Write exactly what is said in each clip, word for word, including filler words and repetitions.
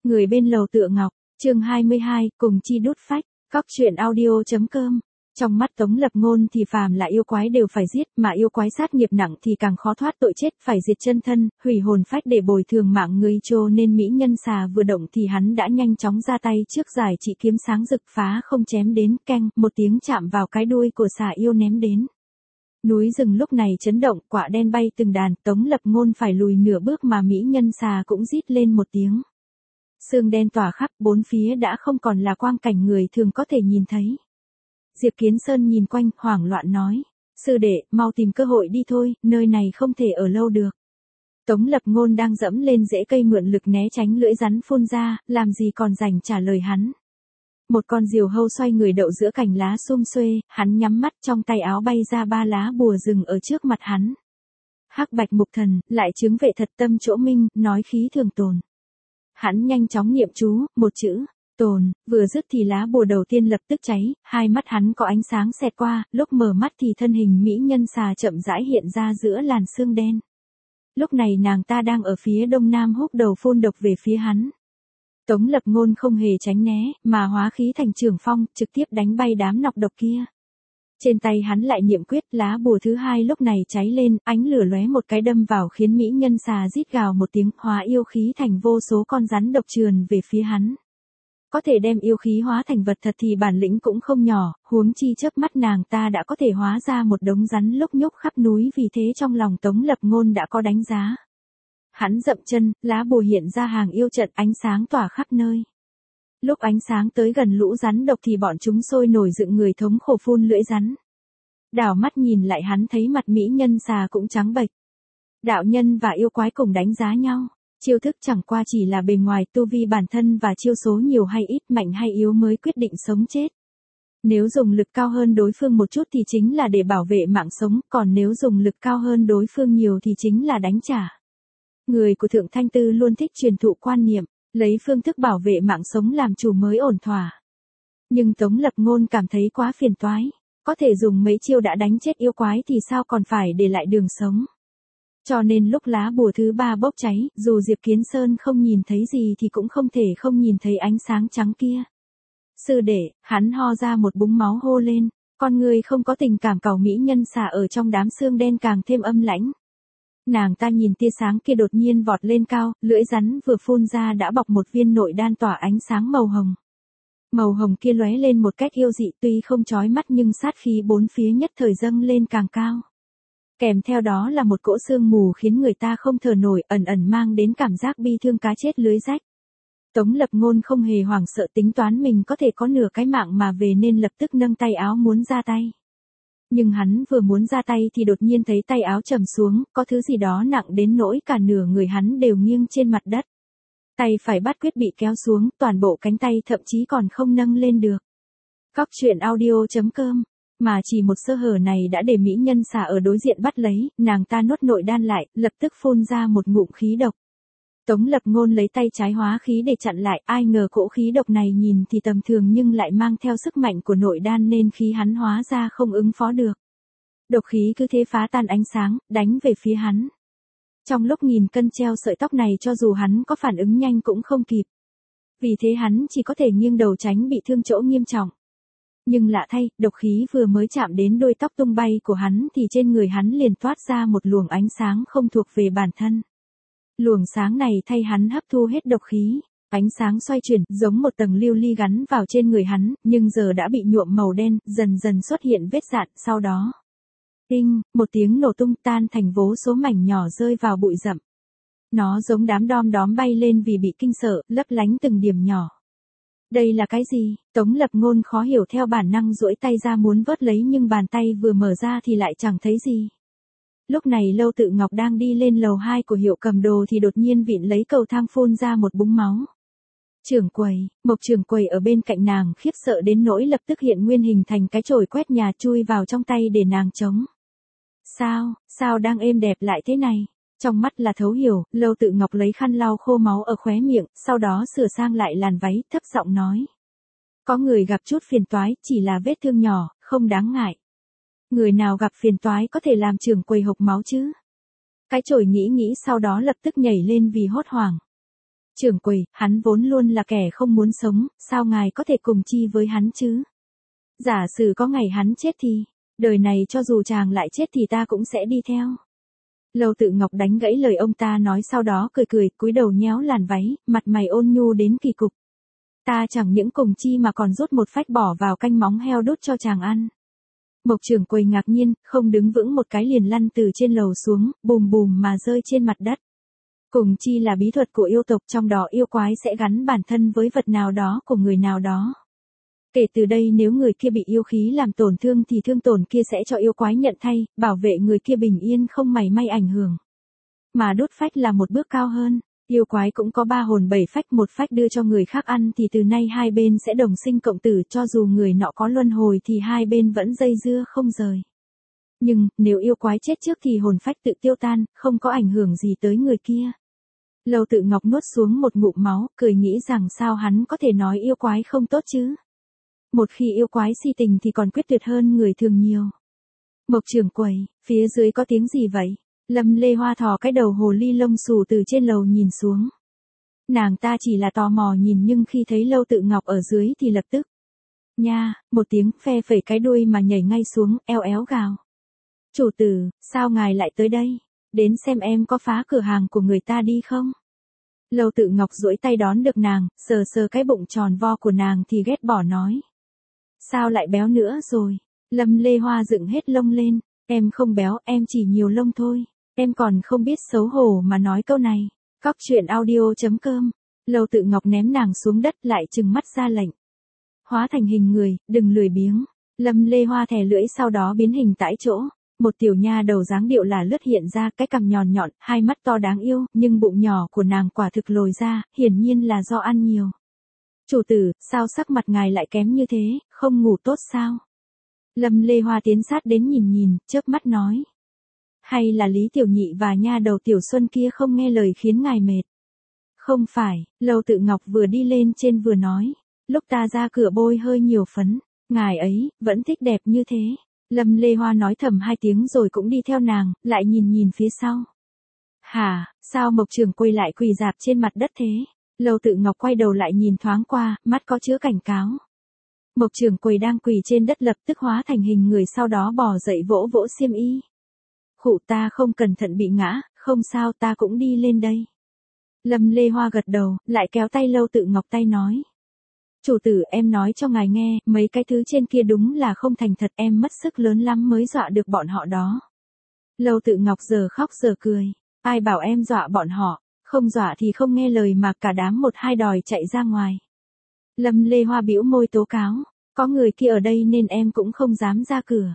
Người bên lầu tựa ngọc, chương hai mươi hai, cùng chi đút phách, cóc truyện audio.com. Trong mắt Tống Lập Ngôn thì phàm là yêu quái đều phải giết, mà yêu quái sát nghiệp nặng thì càng khó thoát tội chết, phải diệt chân thân, hủy hồn phách để bồi thường mạng người, cho nên mỹ nhân xà vừa động thì hắn đã nhanh chóng ra tay trước giải chỉ kiếm sáng rực phá không chém đến, keng, một tiếng chạm vào cái đuôi của xà yêu ném đến. Núi rừng lúc này chấn động, quạ đen bay từng đàn, Tống Lập Ngôn phải lùi nửa bước mà mỹ nhân xà cũng rít lên một tiếng. Sương đen tỏa khắp, bốn phía đã không còn là quang cảnh người thường có thể nhìn thấy. Diệp Kiến Sơn nhìn quanh, hoảng loạn nói, sư đệ, mau tìm cơ hội đi thôi, nơi này không thể ở lâu được. Tống Lập Ngôn đang dẫm lên rễ cây mượn lực né tránh lưỡi rắn phun ra, làm gì còn rảnh trả lời hắn. Một con diều hâu xoay người đậu giữa cành lá sum xuê, hắn nhắm mắt, trong tay áo bay ra ba lá bùa rừng ở trước mặt hắn. Hắc bạch mục thần, lại chứng vệ thật tâm chỗ minh, nói khí thường tồn. Hắn nhanh chóng niệm chú, một chữ, tồn, vừa dứt thì lá bùa đầu tiên lập tức cháy, hai mắt hắn có ánh sáng xẹt qua, lúc mở mắt thì thân hình mỹ nhân xà chậm rãi hiện ra giữa làn sương đen. Lúc này nàng ta đang ở phía đông nam húc đầu phun độc về phía hắn. Tống Lập Ngôn không hề tránh né, mà hóa khí thành trường phong, trực tiếp đánh bay đám nọc độc kia. Trên tay hắn lại niệm quyết, lá bùa thứ hai lúc này cháy lên, ánh lửa lóe một cái đâm vào khiến mỹ nhân xà rít gào một tiếng, hóa yêu khí thành vô số con rắn độc trườn về phía hắn. Có thể đem yêu khí hóa thành vật thật thì bản lĩnh cũng không nhỏ, huống chi chớp mắt nàng ta đã có thể hóa ra một đống rắn lúc nhúc khắp núi, vì thế trong lòng Tống Lập Ngôn đã có đánh giá. Hắn dậm chân, lá bùa hiện ra hàng yêu trận, ánh sáng tỏa khắp nơi. Lúc ánh sáng tới gần lũ rắn độc thì bọn chúng sôi nổi dựng người thống khổ phun lưỡi rắn. Đảo mắt nhìn lại hắn thấy mặt mỹ nhân xà cũng trắng bệch. Đạo nhân và yêu quái cùng đánh giá nhau. Chiêu thức chẳng qua chỉ là bề ngoài, tu vi bản thân và chiêu số nhiều hay ít, mạnh hay yếu mới quyết định sống chết. Nếu dùng lực cao hơn đối phương một chút thì chính là để bảo vệ mạng sống, còn nếu dùng lực cao hơn đối phương nhiều thì chính là đánh trả. Người của Thượng Thanh Tư luôn thích truyền thụ quan niệm, lấy phương thức bảo vệ mạng sống làm chủ mới ổn thỏa. Nhưng Tống Lập Ngôn cảm thấy quá phiền toái, có thể dùng mấy chiêu đã đánh chết yêu quái thì sao còn phải để lại đường sống. Cho nên lúc lá bùa thứ ba bốc cháy, dù Diệp Kiến Sơn không nhìn thấy gì thì cũng không thể không nhìn thấy ánh sáng trắng kia. Sư đệ, hắn ho ra một búng máu hô lên, con người không có tình cảm cầu mỹ nhân xà ở trong đám xương đen càng thêm âm lãnh. Nàng ta nhìn tia sáng kia đột nhiên vọt lên cao, lưỡi rắn vừa phun ra đã bọc một viên nội đan tỏa ánh sáng màu hồng. Màu hồng kia lóe lên một cách yêu dị, tuy không chói mắt nhưng sát khí bốn phía nhất thời dâng lên càng cao. Kèm theo đó là một cỗ sương mù khiến người ta không thở nổi, ẩn ẩn mang đến cảm giác bi thương cá chết lưới rách. Tống Lập Ngôn không hề hoảng sợ, tính toán mình có thể có nửa cái mạng mà về nên lập tức nâng tay áo muốn ra tay. Nhưng hắn vừa muốn ra tay thì đột nhiên thấy tay áo trầm xuống, có thứ gì đó nặng đến nỗi cả nửa người hắn đều nghiêng trên mặt đất. Tay phải bắt quyết bị kéo xuống, toàn bộ cánh tay thậm chí còn không nâng lên được. Cóc truyện audio.com. Mà chỉ một sơ hở này đã để mỹ nhân xà ở đối diện bắt lấy, nàng ta nuốt nội đan lại, lập tức phun ra một ngụm khí độc. Tống Lập Ngôn lấy tay trái hóa khí để chặn lại, ai ngờ cỗ khí độc này nhìn thì tầm thường nhưng lại mang theo sức mạnh của nội đan nên khí hắn hóa ra không ứng phó được. Độc khí cứ thế phá tan ánh sáng, đánh về phía hắn. Trong lúc nghìn cân treo sợi tóc này cho dù hắn có phản ứng nhanh cũng không kịp. Vì thế hắn chỉ có thể nghiêng đầu tránh bị thương chỗ nghiêm trọng. Nhưng lạ thay, độc khí vừa mới chạm đến đuôi tóc tung bay của hắn thì trên người hắn liền toát ra một luồng ánh sáng không thuộc về bản thân. Luồng sáng này thay hắn hấp thu hết độc khí, ánh sáng xoay chuyển giống một tầng lưu ly gắn vào trên người hắn, nhưng giờ đã bị nhuộm màu đen, dần dần xuất hiện vết rạn, sau đó. Tinh, một tiếng nổ tung tan thành vô số mảnh nhỏ rơi vào bụi rậm. Nó giống đám đom đóm bay lên vì bị kinh sợ, lấp lánh từng điểm nhỏ. Đây là cái gì? Tống Lập Ngôn khó hiểu theo bản năng duỗi tay ra muốn vớt lấy nhưng bàn tay vừa mở ra thì lại chẳng thấy gì. Lúc này Lâu Tự Ngọc đang đi lên lầu hai của hiệu cầm đồ thì đột nhiên vịn lấy cầu thang phun ra một búng máu. Trưởng quầy, Mộc trưởng quầy ở bên cạnh nàng khiếp sợ đến nỗi lập tức hiện nguyên hình thành cái chổi quét nhà chui vào trong tay để nàng chống. Sao, sao đang êm đẹp lại thế này? Trong mắt là thấu hiểu, Lâu Tự Ngọc lấy khăn lau khô máu ở khóe miệng, sau đó sửa sang lại làn váy, thấp giọng nói. Có người gặp chút phiền toái, chỉ là vết thương nhỏ, không đáng ngại. Người nào gặp phiền toái có thể làm trưởng quầy hộc máu chứ? Cái chổi nghĩ nghĩ sau đó lập tức nhảy lên vì hốt hoảng. Trưởng quầy, hắn vốn luôn là kẻ không muốn sống, sao ngài có thể cùng chi với hắn chứ? Giả sử có ngày hắn chết thì, đời này cho dù chàng lại chết thì ta cũng sẽ đi theo. Lâu Tự Ngọc đánh gãy lời ông ta nói, sau đó cười cười, cúi đầu nhéo làn váy, mặt mày ôn nhu đến kỳ cục. Ta chẳng những cùng chi mà còn rút một phách bỏ vào canh móng heo đút cho chàng ăn. Mộc trưởng quầy ngạc nhiên, không đứng vững một cái liền lăn từ trên lầu xuống, bùm bùm mà rơi trên mặt đất. Cùng chi là bí thuật của yêu tộc, trong đó yêu quái sẽ gắn bản thân với vật nào đó của người nào đó. Kể từ đây nếu người kia bị yêu khí làm tổn thương thì thương tổn kia sẽ cho yêu quái nhận thay, bảo vệ người kia bình yên không mảy may ảnh hưởng. Mà đốt phách là một bước cao hơn, yêu quái cũng có ba hồn bảy phách, một phách đưa cho người khác ăn thì từ nay hai bên sẽ đồng sinh cộng tử, cho dù người nọ có luân hồi thì hai bên vẫn dây dưa không rời. Nhưng, nếu yêu quái chết trước thì hồn phách tự tiêu tan, không có ảnh hưởng gì tới người kia. Lâu Tự Ngọc nuốt xuống một ngụm máu, cười nghĩ rằng sao hắn có thể nói yêu quái không tốt chứ. Một khi yêu quái si tình thì còn quyết tuyệt hơn người thường nhiều. Mộc trưởng quầy, phía dưới có tiếng gì vậy? Lâm Lê Hoa thò cái đầu hồ ly lông xù từ trên lầu nhìn xuống. Nàng ta chỉ là tò mò nhìn, nhưng khi thấy Lâu Tự Ngọc ở dưới thì lập tức. Nha, một tiếng phe phẩy cái đuôi mà nhảy ngay xuống, eo éo gào. Chủ tử, sao ngài lại tới đây? Đến xem em có phá cửa hàng của người ta đi không? Lâu Tự Ngọc duỗi tay đón được nàng, sờ sờ cái bụng tròn vo của nàng thì ghét bỏ nói. Sao lại béo nữa rồi? Lâm Lê Hoa dựng hết lông lên. Em không béo, em chỉ nhiều lông thôi. Em còn không biết xấu hổ mà nói câu này. Cóc truyện audio chấm com. Lâu Tự Ngọc ném nàng xuống đất lại trừng mắt ra lệnh. Hóa thành hình người, đừng lười biếng. Lâm Lê Hoa thè lưỡi sau đó biến hình tại chỗ. Một tiểu nha đầu dáng điệu là lướt hiện ra, cái cằm nhọn nhọn, hai mắt to đáng yêu, nhưng bụng nhỏ của nàng quả thực lồi ra, hiển nhiên là do ăn nhiều. Chủ tử, sao sắc mặt ngài lại kém như thế, không ngủ tốt sao? Lâm Lê Hoa tiến sát đến nhìn nhìn, chớp mắt nói. Hay là Lý Tiểu Nhị và nha đầu Tiểu Xuân kia không nghe lời khiến ngài mệt? Không phải, Lâu Tự Ngọc vừa đi lên trên vừa nói. Lúc ta ra cửa bôi hơi nhiều phấn, ngài ấy, vẫn thích đẹp như thế. Lâm Lê Hoa nói thầm hai tiếng rồi cũng đi theo nàng, lại nhìn nhìn phía sau. Hả, sao Mộc trưởng quầy lại quỳ rạp trên mặt đất thế? Lâu Tự Ngọc quay đầu lại nhìn thoáng qua, mắt có chứa cảnh cáo. Mộc trưởng quầy đang quỳ trên đất lập tức hóa thành hình người, sau đó bò dậy vỗ vỗ xiêm y. Khụ, ta không cẩn thận bị ngã, không sao, ta cũng đi lên đây. Lâm Lê Hoa gật đầu, lại kéo tay Lâu Tự Ngọc tay nói. Chủ tử, em nói cho ngài nghe, mấy cái thứ trên kia đúng là không thành thật, em mất sức lớn lắm mới dọa được bọn họ đó. Lâu Tự Ngọc giờ khóc giờ cười. Ai bảo em dọa bọn họ, không dọa thì không nghe lời mà cả đám một hai đòi chạy ra ngoài. Lâm Lê Hoa bĩu môi tố cáo, có người kia ở đây nên em cũng không dám ra cửa.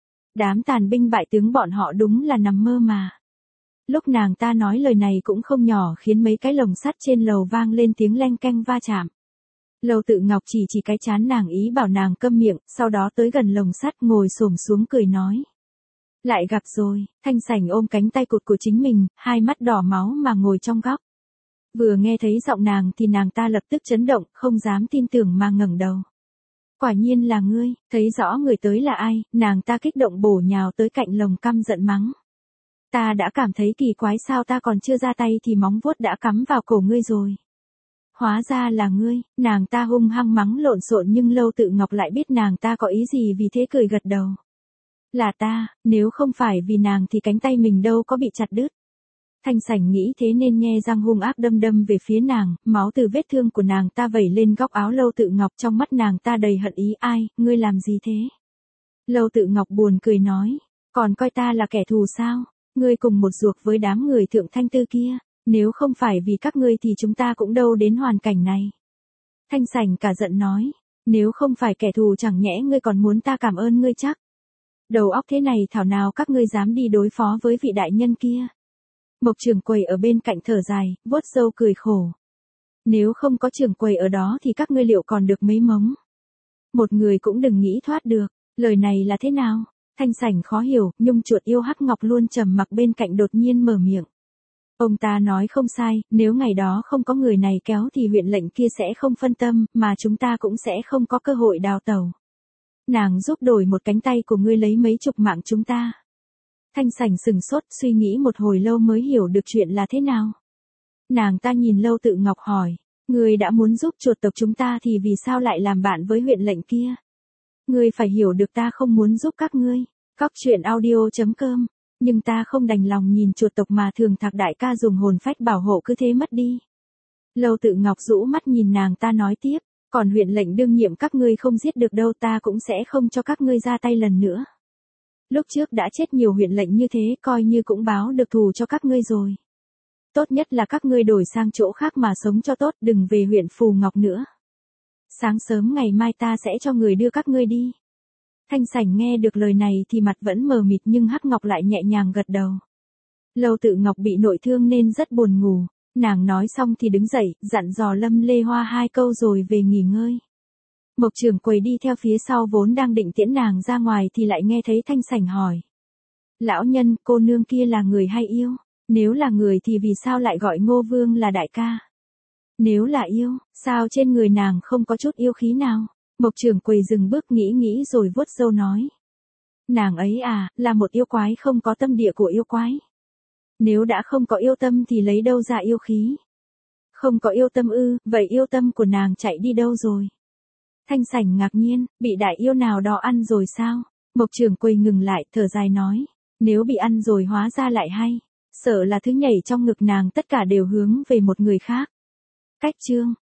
Đám tàn binh bại tướng bọn họ đúng là nằm mơ mà. Lúc nàng ta nói lời này cũng không nhỏ, khiến mấy cái lồng sắt trên lầu vang lên tiếng leng keng va chạm. Lâu Tự Ngọc chỉ chỉ cái chán nàng, ý bảo nàng câm miệng, sau đó tới gần lồng sắt ngồi xổm xuống cười nói. Lại gặp rồi. Thanh Sảnh ôm cánh tay cụt của chính mình, hai mắt đỏ máu mà ngồi trong góc. Vừa nghe thấy giọng nàng thì nàng ta lập tức chấn động, không dám tin tưởng mà ngẩng đầu. Quả nhiên là ngươi, thấy rõ người tới là ai, nàng ta kích động bổ nhào tới cạnh lồng căm giận mắng. Ta đã cảm thấy kỳ quái, sao ta còn chưa ra tay thì móng vuốt đã cắm vào cổ ngươi rồi. Hóa ra là ngươi, nàng ta hung hăng mắng lộn xộn, nhưng Lâu Tự Ngọc lại biết nàng ta có ý gì, vì thế cười gật đầu. Là ta, nếu không phải vì nàng thì cánh tay mình đâu có bị chặt đứt. Thanh Sảnh nghĩ thế nên nhe răng hung ác đâm đâm về phía nàng, máu từ vết thương của nàng ta vẩy lên góc áo Lâu Tự Ngọc, trong mắt nàng ta đầy hận ý. Ai, ngươi làm gì thế? Lâu Tự Ngọc buồn cười nói, còn coi ta là kẻ thù sao? Ngươi cùng một ruột với đám người Thượng Thanh Tư kia, nếu không phải vì các ngươi thì chúng ta cũng đâu đến hoàn cảnh này. Thanh Sảnh cả giận nói, nếu không phải kẻ thù chẳng nhẽ ngươi còn muốn ta cảm ơn ngươi chắc? Đầu óc thế này thảo nào các ngươi dám đi đối phó với vị đại nhân kia? Mộc trưởng quầy ở bên cạnh thở dài, vuốt râu cười khổ. Nếu không có trưởng quầy ở đó thì các ngươi liệu còn được mấy mống? Một người cũng đừng nghĩ thoát được. Lời này là thế nào? Thanh Sảnh khó hiểu, nhung chuột yêu hắc ngọc luôn trầm mặc bên cạnh đột nhiên mở miệng. Ông ta nói không sai, nếu ngày đó không có người này kéo thì huyện lệnh kia sẽ không phân tâm, mà chúng ta cũng sẽ không có cơ hội đào tẩu. Nàng giúp đổi một cánh tay của ngươi lấy mấy chục mạng chúng ta. Thanh Sảnh sừng sốt, suy nghĩ một hồi lâu mới hiểu được chuyện là thế nào. Nàng ta nhìn Lâu Tự Ngọc hỏi, ngươi đã muốn giúp chuột tộc chúng ta thì vì sao lại làm bạn với huyện lệnh kia? Ngươi phải hiểu được ta không muốn giúp các ngươi. Cóc truyện audio chấm com. Nhưng ta không đành lòng nhìn chuột tộc mà Thường Thạc đại ca dùng hồn phách bảo hộ cứ thế mất đi. Lâu Tự Ngọc rũ mắt nhìn nàng ta nói tiếp, còn huyện lệnh đương nhiệm các ngươi không giết được đâu, ta cũng sẽ không cho các ngươi ra tay lần nữa. Lúc trước đã chết nhiều huyện lệnh như thế, coi như cũng báo được thù cho các ngươi rồi. Tốt nhất là các ngươi đổi sang chỗ khác mà sống cho tốt, đừng về huyện Phù Ngọc nữa. Sáng sớm ngày mai ta sẽ cho người đưa các ngươi đi. Thanh Sảnh nghe được lời này thì mặt vẫn mờ mịt nhưng Hắc Ngọc lại nhẹ nhàng gật đầu. Lâu Tự Ngọc bị nội thương nên rất buồn ngủ, nàng nói xong thì đứng dậy, dặn dò Lâm Lê Hoa hai câu rồi về nghỉ ngơi. Mộc Trưởng Quầy đi theo phía sau vốn đang định tiễn nàng ra ngoài thì lại nghe thấy Thanh Sảnh hỏi. Lão nhân, cô nương kia là người hay yêu? Nếu là người thì vì sao lại gọi Ngô Vương là đại ca? Nếu là yêu, sao trên người nàng không có chút yêu khí nào? Mộc Trưởng Quầy dừng bước nghĩ nghĩ rồi vuốt râu nói. Nàng ấy à, là một yêu quái không có tâm địa của yêu quái. Nếu đã không có yêu tâm thì lấy đâu ra yêu khí? Không có yêu tâm ư, vậy yêu tâm của nàng chạy đi đâu rồi? Thanh Sảnh ngạc nhiên, bị đại yêu nào đó ăn rồi sao? Mộc Trưởng Quầy ngừng lại, thở dài nói. Nếu bị ăn rồi hóa ra lại hay. Sợ là thứ nhảy trong ngực nàng tất cả đều hướng về một người khác. Cách chương.